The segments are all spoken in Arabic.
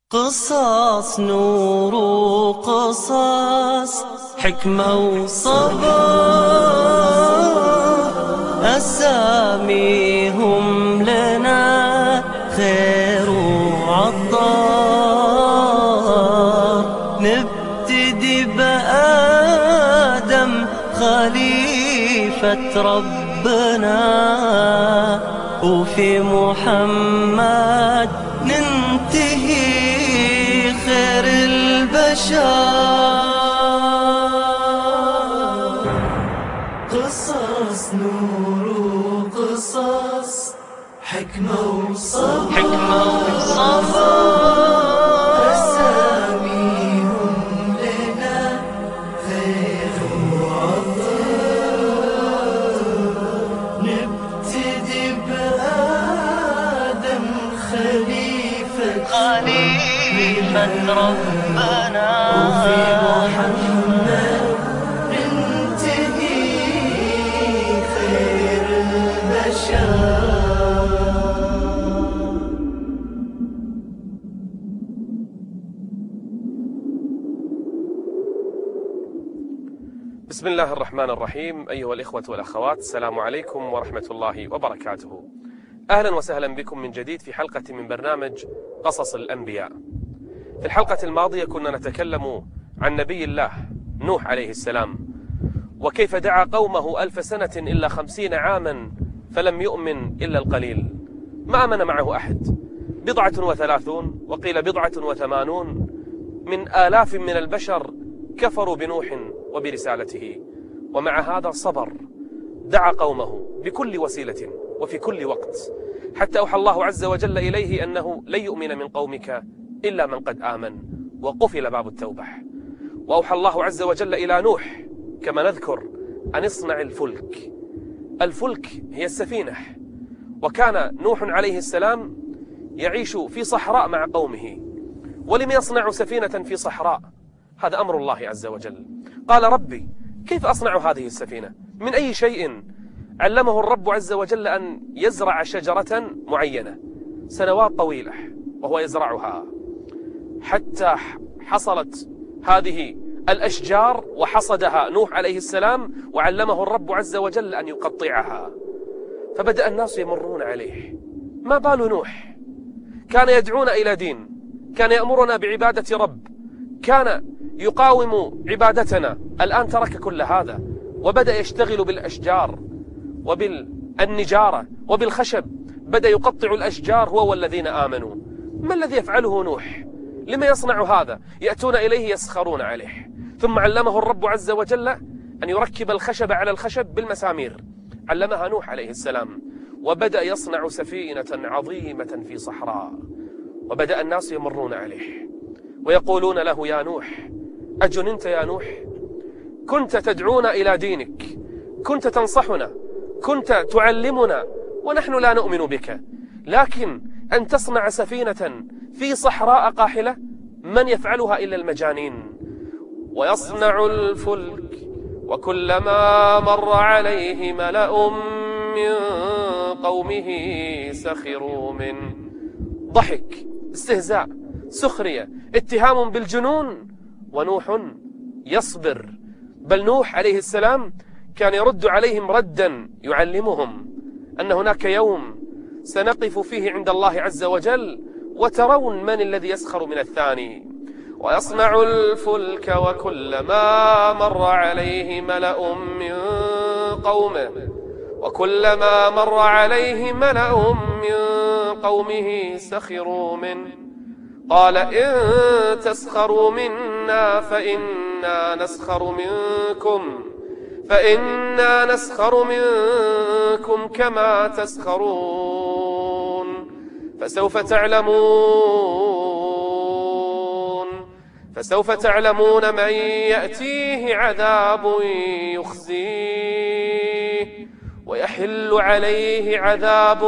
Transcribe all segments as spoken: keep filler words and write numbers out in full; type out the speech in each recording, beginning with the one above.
قصص نور وقصص حكمة وصبر، أساميهم لنا خير وعطار. نبتدي بآدم خليفة ربنا، وفي محمد ننتهي خير البشر. قصص نور وقصص حكمة وصبر، حكمة وصبر، أساميهم لنا خير وعطار. نبتدي بآدم خليفة خليفة ربنا، وفي محمد ننتهي خير البشر. بسم الله الرحمن الرحيم. أيها الإخوة والأخوات، السلام عليكم ورحمة الله وبركاته. أهلا وسهلا بكم من جديد في حلقة من برنامج قصص الأنبياء. في الحلقة الماضية كنا نتكلم عن نبي الله نوح عليه السلام، وكيف دعا قومه ألف سنة إلا خمسين عاما فلم يؤمن إلا القليل، ما آمن معه أحد، بضعة وثلاثون وقيل بضعة وثمانون من آلاف من البشر كفروا بنوح وبرسالته، ومع هذا صبر، دعا قومه بكل وسيلة وفي كل وقت، حتى أوحى الله عز وجل إليه أنه لن يؤمن من قومك إلا من قد آمن، وقفل باب التوبة. وأوحى الله عز وجل إلى نوح كما نذكر أن اصنع الفلك. الفلك هي السفينة، وكان نوح عليه السلام يعيش في صحراء مع قومه، ولم يصنع سفينة في صحراء؟ هذا أمر الله عز وجل. قال ربي كيف أصنع هذه السفينة؟ من أي شيء؟ علمه الرب عز وجل أن يزرع شجرة معينة سنوات طويلة وهو يزرعها، حتى حصلت هذه الأشجار وحصدها نوح عليه السلام، وعلمه الرب عز وجل أن يقطعها. فبدأ الناس يمرون عليه، ما بال نوح؟ كان يدعونا إلى دين، كان يأمرنا بعبادة رب، كان يقاوم عبادتنا، الآن ترك كل هذا وبدأ يشتغل بالأشجار وبالنجارة وبالخشب، بدأ يقطع الأشجار هو والذين آمنوا. ما الذي يفعله نوح؟ لما يصنع هذا؟ يأتون إليه يسخرون عليه. ثم علمه الرب عز وجل أن يركب الخشب على الخشب بالمسامير، علمها نوح عليه السلام، وبدأ يصنع سفينة عظيمة في صحراء، وبدأ الناس يمرون عليه ويقولون له يا نوح أجننت يا نوح؟ كنت تدعونا إلى دينك، كنت تنصحنا، كنت تعلمنا، ونحن لا نؤمن بك، لكن أن تصنع سفينة في صحراء قاحلة؟ من يفعلها إلا المجانين. ويصنع الفلك وكلما مر عليه ملأ من قومه سخروا منه. ضحك، استهزاء، سخرية، اتهام بالجنون، ونوح يصبر. بل نوح عليه السلام كان يرد عليهم ردا يعلمهم أن هناك يوم سنقف فيه عند الله عز وجل وترون من الذي يسخر من الثاني. ويصنع الفلك وكلما مر عليه ملأ من قومه وكلما مر عليه ملأ من قومه سخروا منه. قال إن تسخروا منا فإنا نسخر منكم فإنا نسخر منكم كما تسخرون. فسوف تعلمون فسوف تعلمون من يأتيه عذاب يخزيه ويحل عليه عذاب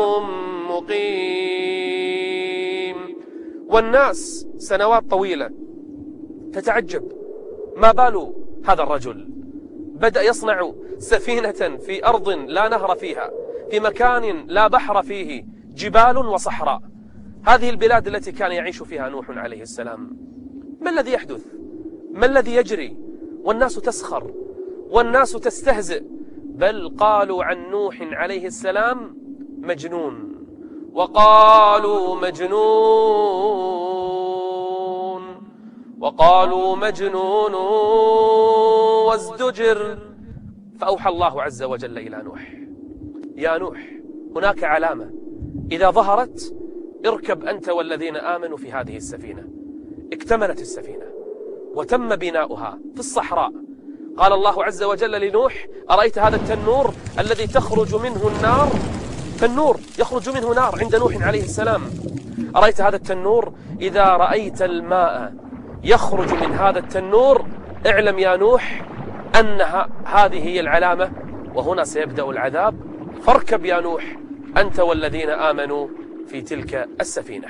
مقيم. والناس سنوات طويلة تتعجب، ما بال هذا الرجل؟ بدأ يصنع سفينة في أرض لا نهر فيها، في مكان لا بحر فيه، جبال وصحراء. هذه البلاد التي كان يعيش فيها نوح عليه السلام، ما الذي يحدث؟ ما الذي يجري؟ والناس تسخر والناس تستهزئ، بل قالوا عن نوح عليه السلام مجنون، وقالوا مجنون وقالوا مجنون وازدجر. فأوحى الله عز وجل إلى نوح: يا نوح، هناك علامة إذا ظهرت اركب أنت والذين آمنوا في هذه السفينة. اكتملت السفينة وتم بناؤها في الصحراء. قال الله عز وجل لنوح: أرأيت هذا التنور الذي تخرج منه النار؟ تنور يخرج منه نار عند نوح عليه السلام. أرأيت هذا التنور؟ إذا رأيت الماء يخرج من هذا التنور اعلم يا نوح أنها هذه هي العلامة، وهنا سيبدأ العذاب، فاركب يا نوح أنت والذين آمنوا في تلك السفينة.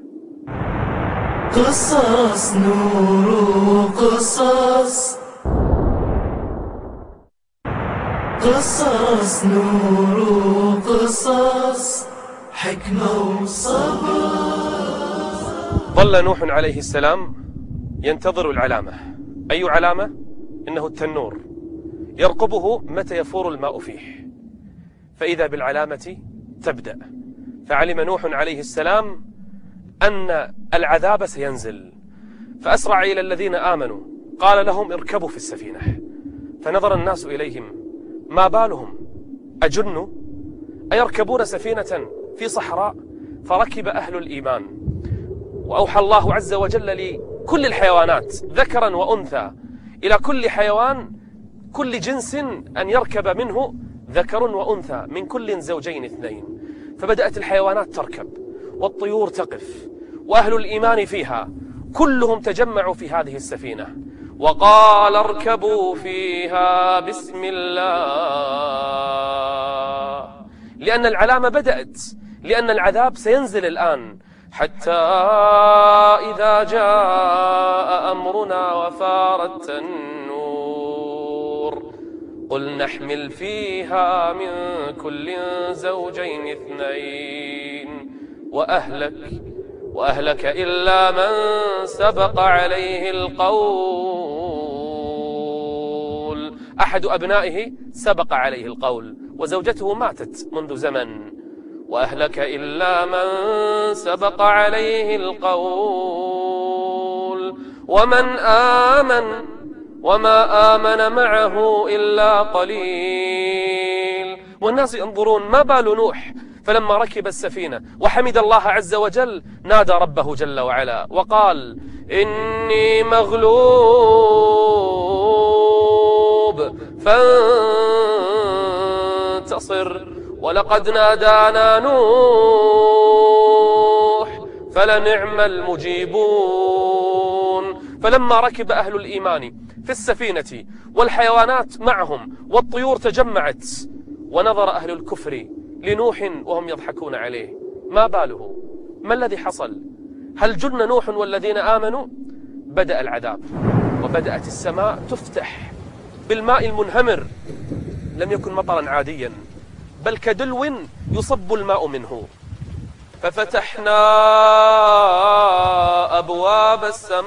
قصص نور قصص قصص نور قصص حكمة وصبر. ظل نوح عليه السلام ينتظر العلامة. أي علامة؟ إنه التنور يرقبه متى يفور الماء فيه، فإذا بالعلامة تبدأ. فعلم نوح عليه السلام أن العذاب سينزل، فأسرع إلى الذين آمنوا، قال لهم: اركبوا في السفينة. فنظر الناس إليهم: ما بالهم؟ أجنوا؟ أيركبون سفينة في صحراء؟ فركب أهل الإيمان. وأوحى الله عز وجل لكل الحيوانات ذكرا وأنثى، إلى كل حيوان كل جنس أن يركب منه ذكر وأنثى من كل زوجين اثنين. فبدأت الحيوانات تركب والطيور تقف، وأهل الإيمان فيها كلهم تجمعوا في هذه السفينة، وقال: اركبوا فيها بسم الله، لأن العلامة بدأت، لأن العذاب سينزل الآن. حتى إذا جاء أمرنا وفارت النور قل نحمل فيها من كل زوجين اثنين وأهلك وأهلك إلا من سبق عليه القول. أحد أبنائه سبق عليه القول وزوجته ماتت منذ زمن. وأهلك إلا من سبق عليه القول ومن آمن وما آمن معه إلا قليل. والناس ينظرون ما بال نوح، فلما ركب السفينة وحمد الله عز وجل نادى ربه جل وعلا وقال: إني مغلوب فانتصر ولقد نادانا نوح فلنعم المجيبون. فلما ركب أهل الإيمان في السفينة والحيوانات معهم والطيور تجمعت، ونظر أهل الكفر لنوح وهم يضحكون عليه، ما باله؟ ما الذي حصل؟ هل جن نوح والذين آمنوا؟ بدأ العذاب، وبدأت السماء تفتح بالماء المنهمر. لم يكن مطرا عاديا، بل كدلو يصب الماء منه. ففتحنا أبواب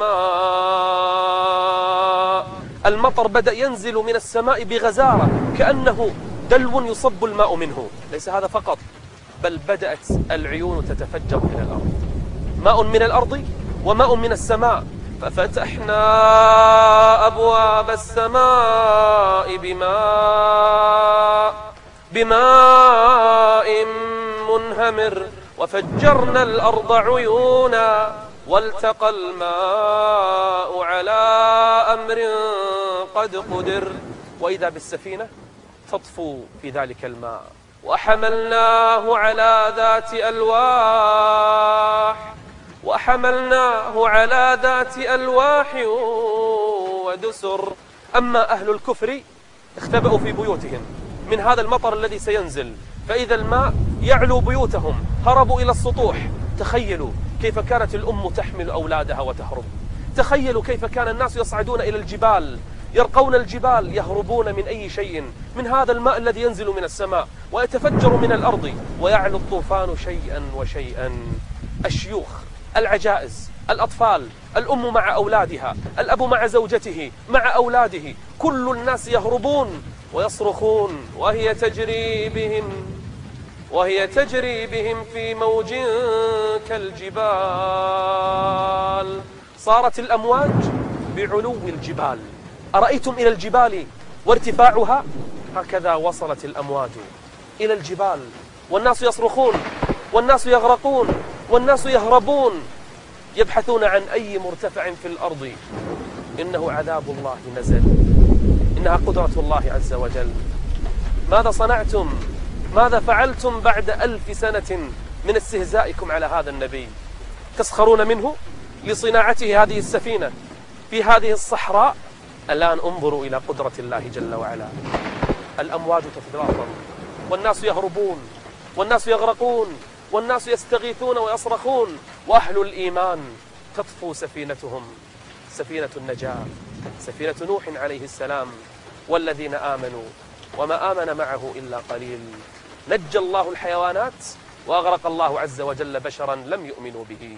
السماء، المطر بدأ ينزل من السماء بغزارة كأنه دلو يصب الماء منه. ليس هذا فقط، بل بدأت العيون تتفجر من الأرض، ماء من الأرض وماء من السماء. ففتحنا أبواب السماء بماء بماء منهمر وفجرنا الأرض عيونا والتقى الماء على أمر قد قدر. وإذا بالسفينة تطفو في ذلك الماء، وحملناه على ذات ألواح وحملناه على ذات ألواح ودسر. أما أهل الكفر اختبأوا في بيوتهم من هذا المطر الذي سينزل، فإذا الماء يعلو بيوتهم هربوا إلى السطوح. تخيلوا كيف كانت الأم تحمل أولادها وتهرب. تخيلوا كيف كان الناس يصعدون إلى الجبال، يرقون الجبال، يهربون من أي شيء من هذا الماء الذي ينزل من السماء ويتفجر من الأرض، ويعلو الطوفان شيئا وشيئا. الشيوخ، العجائز، الأطفال، الأم مع أولادها، الأب مع زوجته، مع أولاده، كل الناس يهربون ويصرخون وهي تجري بهم وهي تجري بهم في موج كالجبال. صارت الأمواج بعلو الجبال. أرأيتم إلى الجبال وارتفاعها؟ هكذا وصلت الأمواج إلى الجبال، والناس يصرخون والناس يغرقون والناس يهربون، يبحثون عن أي مرتفع في الأرض. إنه عذاب الله نزل، إنها قدرة الله عز وجل. ماذا صنعتم؟ ماذا فعلتم بعد ألف سنة من استهزائكم على هذا النبي؟ تسخرون منه لصناعته هذه السفينة في هذه الصحراء. الآن انظروا إلى قدرة الله جل وعلا. الأمواج تتلاطم والناس يهربون والناس يغرقون والناس يستغيثون ويصرخون، وأهل الإيمان تطفو سفينتهم، سفينة النجاة، سفينة نوح عليه السلام والذين آمنوا وما آمن معه إلا قليل. نجى الله الحيوانات وأغرق الله عز وجل بشرا لم يؤمنوا به.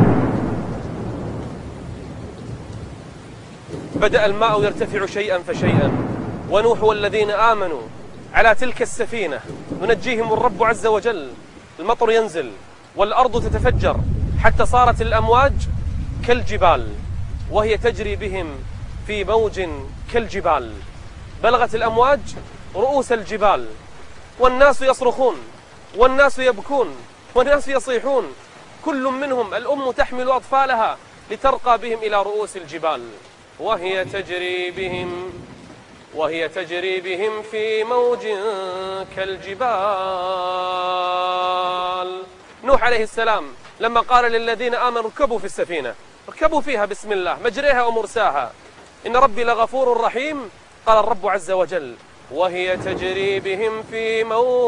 بدأ الماء يرتفع شيئا فشيئا، ونوح والذين آمنوا على تلك السفينة ينجيهم الرب عز وجل. المطر ينزل والأرض تتفجر حتى صارت الأمواج كالجبال وهي تجري بهم في موج كالجبال. بلغت الأمواج رؤوس الجبال، والناس يصرخون والناس يبكون والناس يصيحون، كل منهم الأم تحمل أطفالها لترقى بهم إلى رؤوس الجبال، وهي تجري بهم وهي تجري بهم في موج كالجبال. نوح عليه السلام لما قال للذين آمنوا اركبوا في السفينة، اركبوا فيها بسم الله مجريها ومرساها إن ربي لغفور رحيم، قال الرب عز وجل وهي تجري بهم في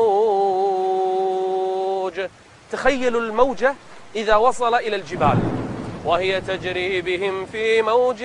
موج. تخيلوا الموجة إذا وصل إلى الجبال، وهي تجري بهم في موج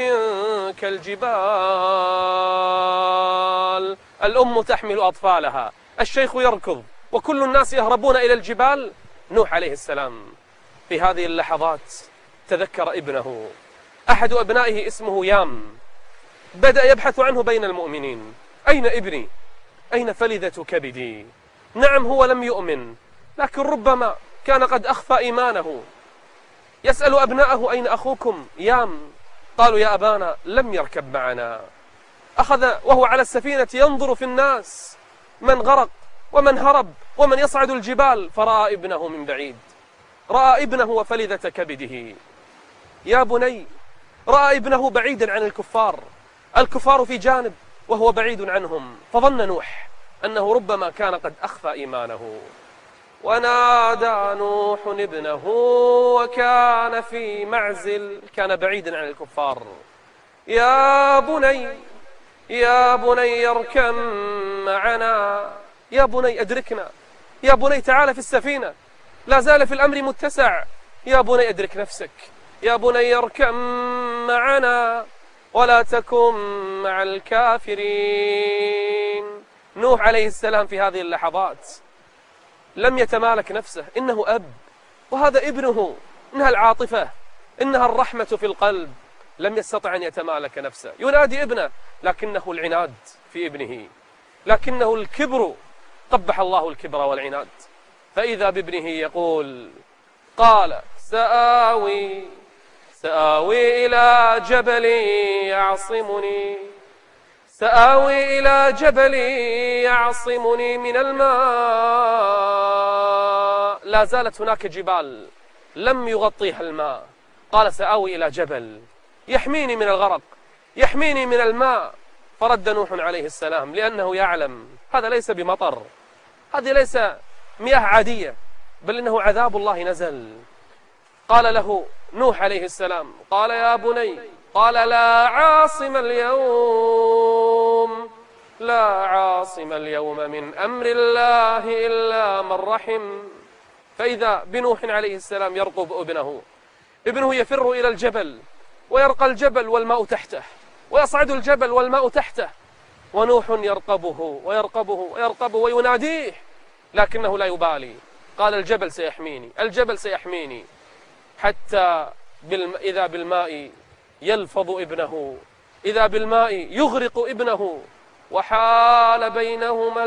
كالجبال. الأم تحمل أطفالها، الشيخ يركض، وكل الناس يهربون إلى الجبال. نوح عليه السلام في هذه اللحظات تذكر ابنه، أحد أبنائه اسمه يام، بدأ يبحث عنه بين المؤمنين. أين ابني؟ أين فلذة كبدي؟ نعم هو لم يؤمن، لكن ربما كان قد أخفى إيمانه. يسأل أبناءه أين أخوكم يام؟ قالوا يا أبانا لم يركب معنا. أخذ وهو على السفينة ينظر في الناس، من غرق ومن هرب ومن يصعد الجبال، فرأى ابنه من بعيد، رأى ابنه وفلذة كبده. يا بني، رأى ابنه بعيدا عن الكفار، الكفار في جانب وهو بعيد عنهم، فظن نوح أنه ربما كان قد أخفى إيمانه. ونادى نوح ابنه وكان في معزل، كان بعيدا عن الكفار، يا بني يا بني اركب معنا، يا بني أدركنا، يا بني تعال في السفينة، لا زال في الأمر متسع، يا بني أدرك نفسك، يا بني اركب معنا ولا تكن مع الكافرين. نوح عليه السلام في هذه اللحظات لم يتمالك نفسه، إنه أب وهذا ابنه، إنها العاطفة، إنها الرحمة في القلب. لم يستطع أن يتمالك نفسه، ينادي ابنه، لكنه العناد في ابنه، لكنه الكبر، قبح الله الكبر والعناد. فإذا بابنه يقول، قال سآوي سآوي إلى جبل يعصمني سآوي إلى جبل يعصمني من الماء. لا زالت هناك جبال لم يغطيها الماء، قال سآوي إلى جبل يحميني من الغرق، يحميني من الماء. فرد نوح عليه السلام لأنه يعلم هذا ليس بمطر، هذه ليس مياه عادية، بل إنه عذاب الله نزل. قال له نوح عليه السلام، قال يا بني، قال لا عاصم اليوم لا عاصم اليوم من أمر الله إلا من رحم. فإذا بنوح عليه السلام يرقب ابنه، ابنه يفر إلى الجبل ويرقى الجبل والماء تحته، ويصعد الجبل والماء تحته، ونوح يرقبه ويرقبه ويرقبه ويناديه، لكنه لا يبالي. قال الجبل سيحميني، الجبل سيحميني. حتى بالم... إذا بالماء يلفظ ابنه، إذا بالماء يغرق ابنه، وحال بينهما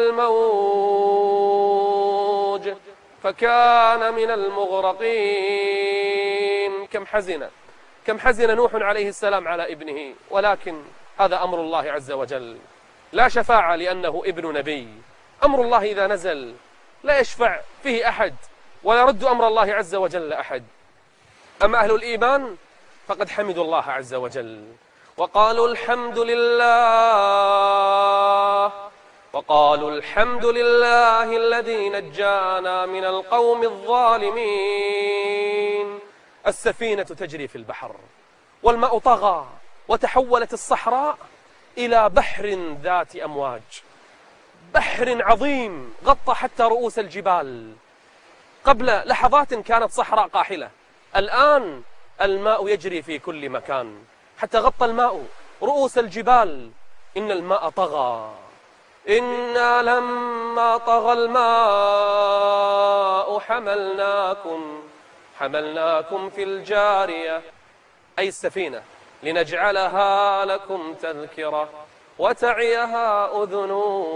الموج فكان من المغرقين. كم حزن كم حزن نوح عليه السلام على ابنه، ولكن هذا أمر الله عز وجل، لا شفاعة لأنه ابن نبي. أمر الله إذا نزل لا يشفع فيه أحد ولا يرد أمر الله عز وجل أحد. أما أهل الإيمان فقد حمدوا الله عز وجل وقالوا الحمد لله وقالوا الحمد لله الذي نجانا من القوم الظالمين. السفينة تجري في البحر والماء طغى وتحولت الصحراء إلى بحر ذات أمواج، بحر عظيم غطى حتى رؤوس الجبال. قبل لحظات كانت صحراء قاحلة، الآن الماء يجري في كل مكان حتى غطى الماء رؤوس الجبال. إن الماء طغى، إنا لما طغى الماء حملناكم حملناكم في الجارية، أي السفينة، لنجعلها لكم تذكرة وتعيها أذن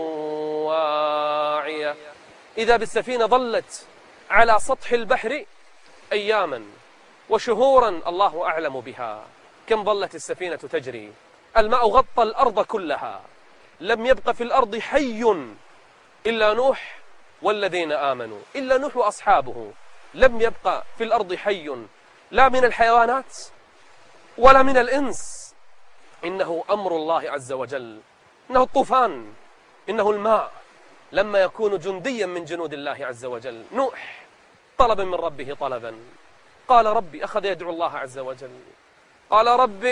واعية. إذا بالسفينة ظلت على سطح البحر أياما وشهورا الله أعلم بها. كم ظلت السفينة تجري؟ الماء غطى الأرض كلها، لم يبق في الأرض حي إلا نوح والذين آمنوا، إلا نوح وأصحابه. لم يبق في الأرض حي، لا من الحيوانات ولا من الإنس. إنه أمر الله عز وجل، إنه الطوفان، إنه الماء لما يكون جنديا من جنود الله عز وجل. نوح طلب من ربه طلبا، قال ربي، أخذ يدعو الله عز وجل، قال رب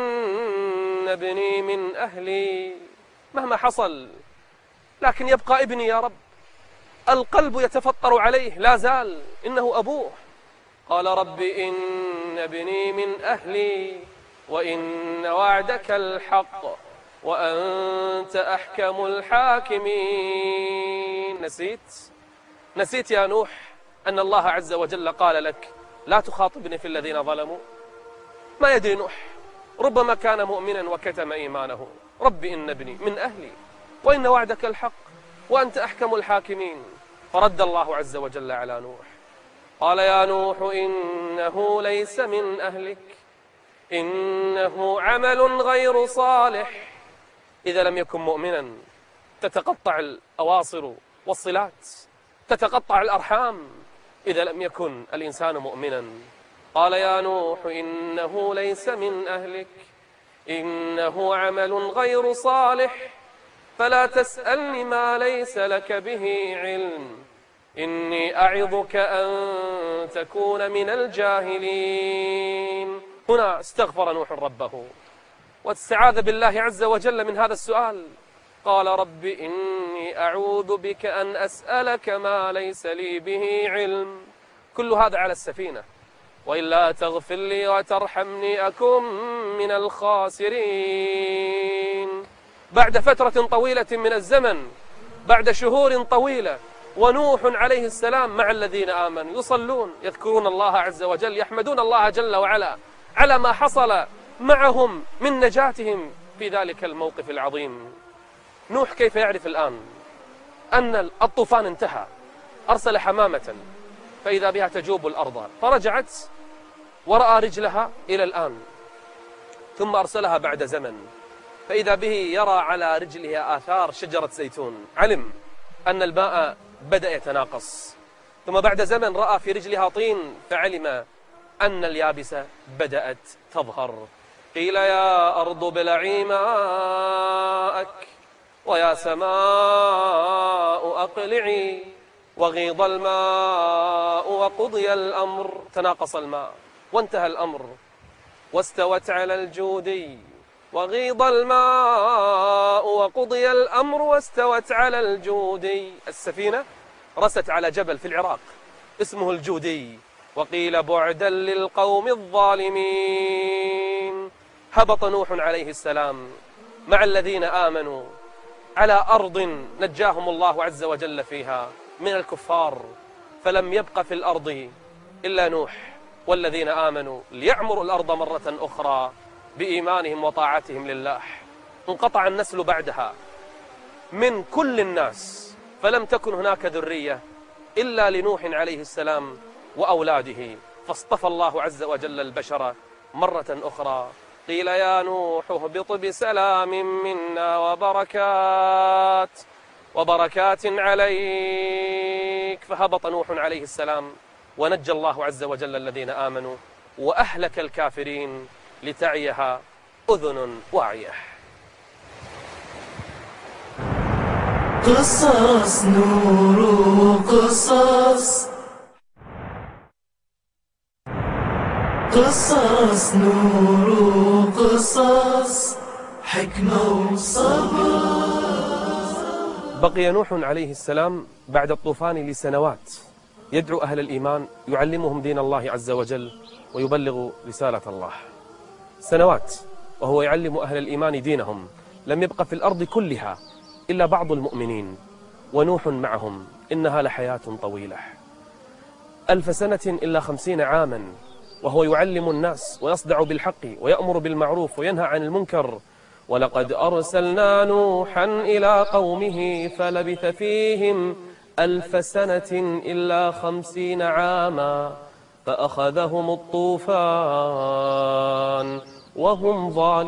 إن ابني من أهلي. مهما حصل لكن يبقى ابني يا رب، القلب يتفطر عليه لا زال، إنه أبوه. قال رب إن ابني من أهلي وإن وعدك الحق وأنت أحكم الحاكمين. نسيت نسيت يا نوح أن الله عز وجل قال لك لا تخاطبني في الذين ظلموا؟ ما يدري نوح، ربما كان مؤمنا وكتم إيمانه. رب إن ابني من أهلي وإن وعدك الحق وأنت أحكم الحاكمين. فرد الله عز وجل على نوح، قال يا نوح إنه ليس من أهلك إنه عمل غير صالح. إذا لم يكن مؤمنا تتقطع الأواصر والصلات، تتقطع الأرحام إذا لم يكن الإنسان مؤمنا. قال يا نوح إنه ليس من أهلك إنه عمل غير صالح فلا تسألني ما ليس لك به علم إني أعظك أن تكون من الجاهلين. هنا استغفر نوح ربه واستعاذ بالله عز وجل من هذا السؤال. قال رب إني أعوذ بك أن أسألك ما ليس لي به علم. كل هذا على السفينة. وإلا تغفر لي وترحمني أكن من الخاسرين. بعد فترة طويلة من الزمن، بعد شهور طويلة، ونوح عليه السلام مع الذين آمنوا يصلون يذكرون الله عز وجل، يحمدون الله جل وعلا على ما حصل معهم من نجاتهم في ذلك الموقف العظيم. نوح كيف يعرف الآن أن الطوفان انتهى؟ أرسل حمامة فإذا بها تجوب الأرض، فرجعت ورأى رجلها إلى الآن، ثم أرسلها بعد زمن فإذا به يرى على رجلها آثار شجرة زيتون، علم أن الماء بدأ يتناقص. ثم بعد زمن رأى في رجلها طين فعلم أن اليابسة بدأت تظهر. قيل يا أرض ابلعي ماءك ويا سماء أقلعي وغيض الماء وقضي الأمر. تناقص الماء وانتهى الأمر، واستوت على الجودي وغيض الماء وقضي الأمر واستوت على الجودي. السفينة رست على جبل في العراق اسمه الجودي. وقيل بعدا للقوم الظالمين. هبط نوح عليه السلام مع الذين آمنوا على أرض نجاهم الله عز وجل فيها من الكفار، فلم يبق في الأرض إلا نوح والذين آمنوا ليعمروا الأرض مرة أخرى بإيمانهم وطاعتهم لله. انقطع النسل بعدها من كل الناس، فلم تكن هناك ذرية إلا لنوح عليه السلام وأولاده، فاصطفى الله عز وجل البشر مرة أخرى. قيل يا نوح اهبط بسلام منا وبركات وبركات عليك، فهبط نوح عليه السلام ونجى الله عز وجل الذين آمنوا وأهلك الكافرين لتعيها أذن واعية. قصص نور قصص قصص نور قصص حكمة وصبر. بقي نوح عليه السلام بعد الطوفان لسنوات يدعو أهل الإيمان، يعلمهم دين الله عز وجل ويبلغ رسالة الله. سنوات وهو يعلم أهل الإيمان دينهم. لم يبق في الأرض كلها إلا بعض المؤمنين ونوح معهم. إنها لحياة طويلة، ألف سنة إلا خمسين عاما وهو يعلم الناس ويصدع بالحق ويأمر بالمعروف وينهى عن المنكر. ولقد أرسلنا نوحا إلى قومه فلبث فيهم ألف سنة إلا خمسين عاما فأخذهم الطوفان وهم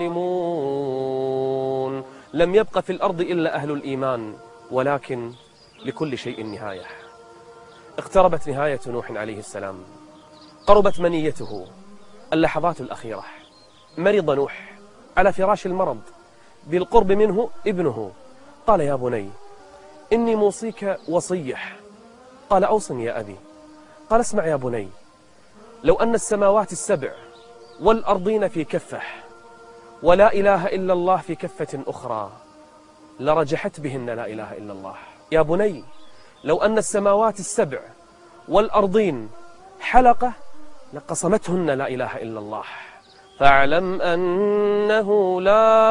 ظالمون. لم يبق في الأرض إلا أهل الإيمان، ولكن لكل شيء نهاية. اقتربت نهاية نوح عليه السلام، قربت منيته، اللحظات الأخيرة. مرض نوح على فراش المرض، بالقرب منه ابنه. قال يا بني إني موصيك وصية. قال أوصني يا أبي. قال اسمع يا بني، لو أن السماوات السبع والأرضين في كفة ولا إله إلا الله في كفة أخرى لرجحت بهن لا إله إلا الله. يا بني لو أن السماوات السبع والأرضين حلقة لقصمتهن لا إله إلا الله. فاعلم أنه لا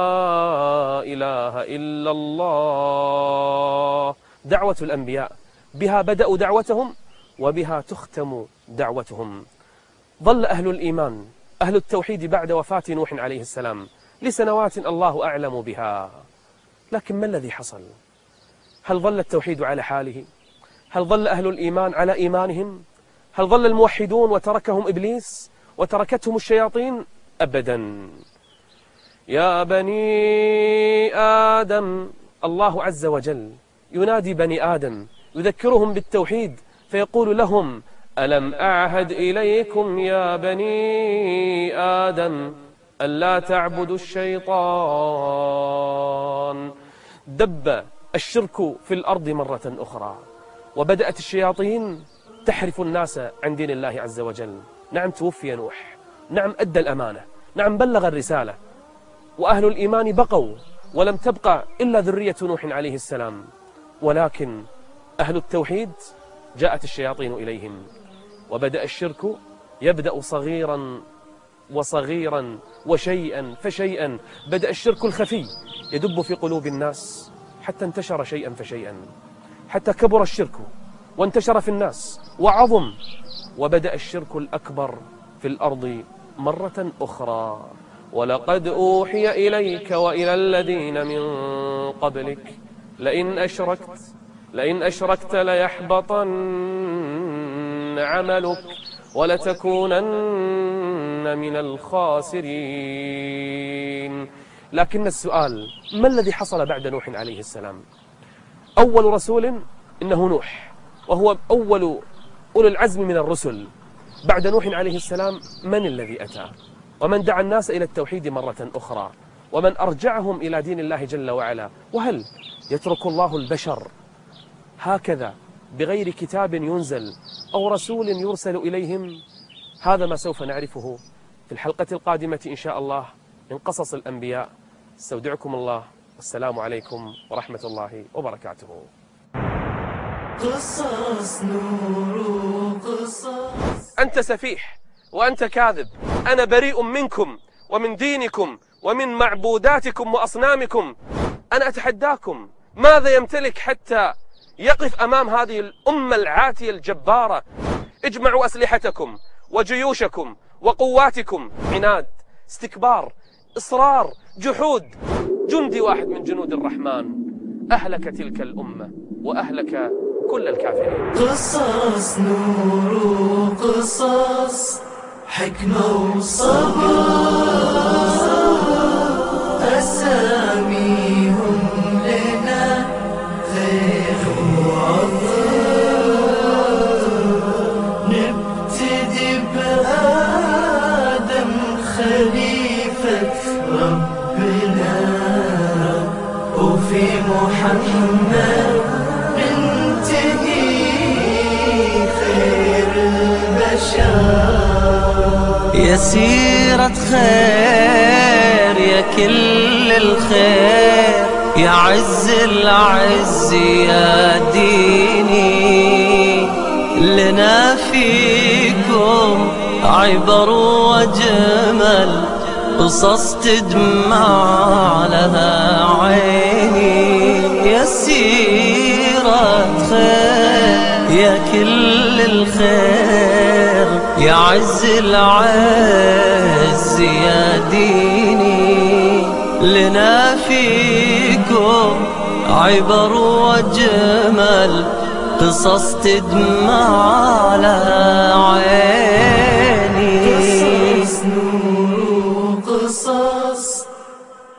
إله إلا الله. دعوة الأنبياء بها بدأوا دعوتهم وبها تختم دعوتهم. ظل أهل الإيمان أهل التوحيد بعد وفاة نوح عليه السلام لسنوات الله أعلم بها. لكن ما الذي حصل؟ هل ظل التوحيد على حاله؟ هل ظل أهل الإيمان على إيمانهم؟ هل ظل الموحدون وتركهم إبليس وتركتهم الشياطين؟ أبدا. يا بني آدم، الله عز وجل ينادي بني آدم يذكرهم بالتوحيد فيقول لهم ألم أعهد إليكم يا بني آدم ألا تعبدوا الشيطان. دب الشرك في الأرض مرة أخرى، وبدأت الشياطين تحرف الناس عن دين الله عز وجل. نعم توفي نوح، نعم أدى الأمانة، نعم بلغ الرسالة، وأهل الإيمان بقوا ولم تبقى إلا ذرية نوح عليه السلام. ولكن أهل التوحيد جاءت الشياطين إليهم، وبدأ الشرك يبدأ صغيرا وصغيرا وشيئا فشيئا. بدأ الشرك الخفي يدب في قلوب الناس حتى انتشر شيئا فشيئا، حتى كبر الشرك وانتشر في الناس وعظم، وبدأ الشرك الأكبر في الأرض مرة أخرى. ولقد أوحي إليك وإلى الذين من قبلك لئن أشركت لئن أشركت ليحبطن عملك ولتكونن من الخاسرين. لكن السؤال، ما الذي حصل بعد نوح عليه السلام؟ أول رسول إنه نوح، وهو أول أولي العزم من الرسل. بعد نوح عليه السلام من الذي أتى؟ ومن دعا الناس إلى التوحيد مرة أخرى، ومن أرجعهم إلى دين الله جل وعلا. وهل يترك الله البشر هكذا بغير كتاب ينزل أو رسول يرسل إليهم؟ هذا ما سوف نعرفه في الحلقة القادمة إن شاء الله من قصص الأنبياء. استودعكم الله، والسلام عليكم ورحمة الله وبركاته. قصص نور قصص. أنت سفيح وأنت كاذب، أنا بريء منكم ومن دينكم ومن معبوداتكم وأصنامكم. أنا أتحداكم، ماذا يمتلك حتى يقف أمام هذه الأمة العاتية الجبارة؟ اجمعوا أسلحتكم وجيوشكم وقواتكم عناد، استكبار، إصرار، جحود. جندي واحد من جنود الرحمن أهلك تلك الأمة وأهلك كل الكافرين. قصص نور وقصص حكمة وصبر، أساميهم لنا خير وعطر. نبتدي بآدم خليفة ربنا، وفي محمد ننتهي خير البشر. يا سيرة خير يا كل الخير، يا عز العز يا ديني، لنا فيكم عبر وجمل، قصص تدمع لها عيني. يا سيرة خير يا كل الخير، يا عز العز يا ديني، لنا فيكم عبر وجمل، قصص تدمع لها عين.